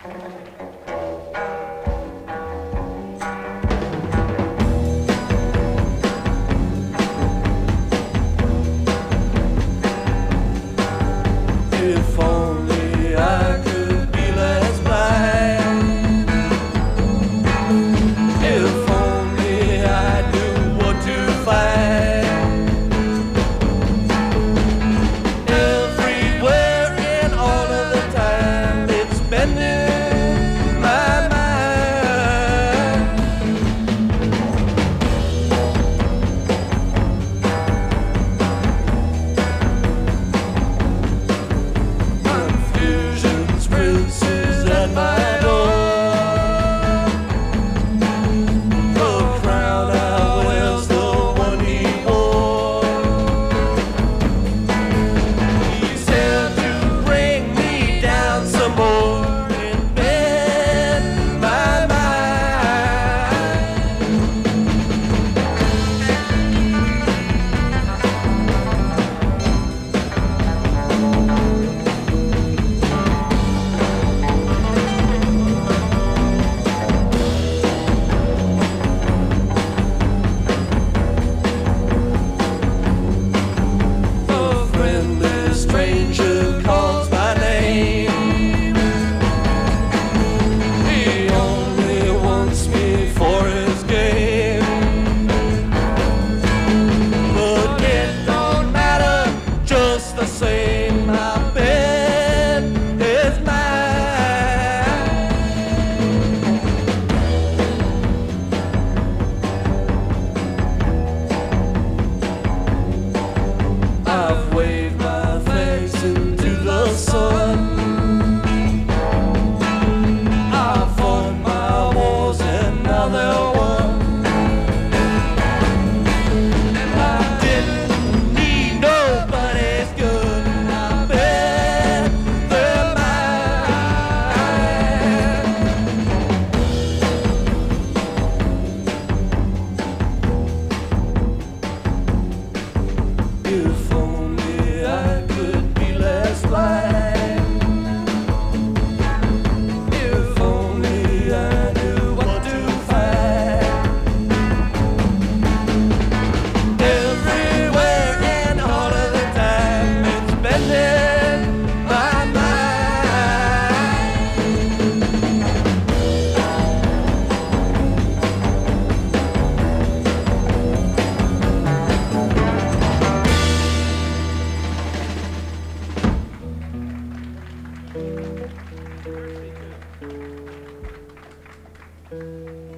If only I could be less blind. If only I knew what to find. Everywhere and all of the time, it's bending my mind. Confusion sprints at my door. The crown I wear's the one he wore. He's here to bring me down some more and bend my mind. A friendly stranger calls my name. He only wants me for his game. But it don't matter, just the same. My bed is mine. I've waved my thanks into the sun. I fought my wars and now they're won. And I didn't need nobody's good. I bet they're mine. If only I could be less blind. If only I knew what to find. Everywhere and all of the time, it's bending my mind. Thank you.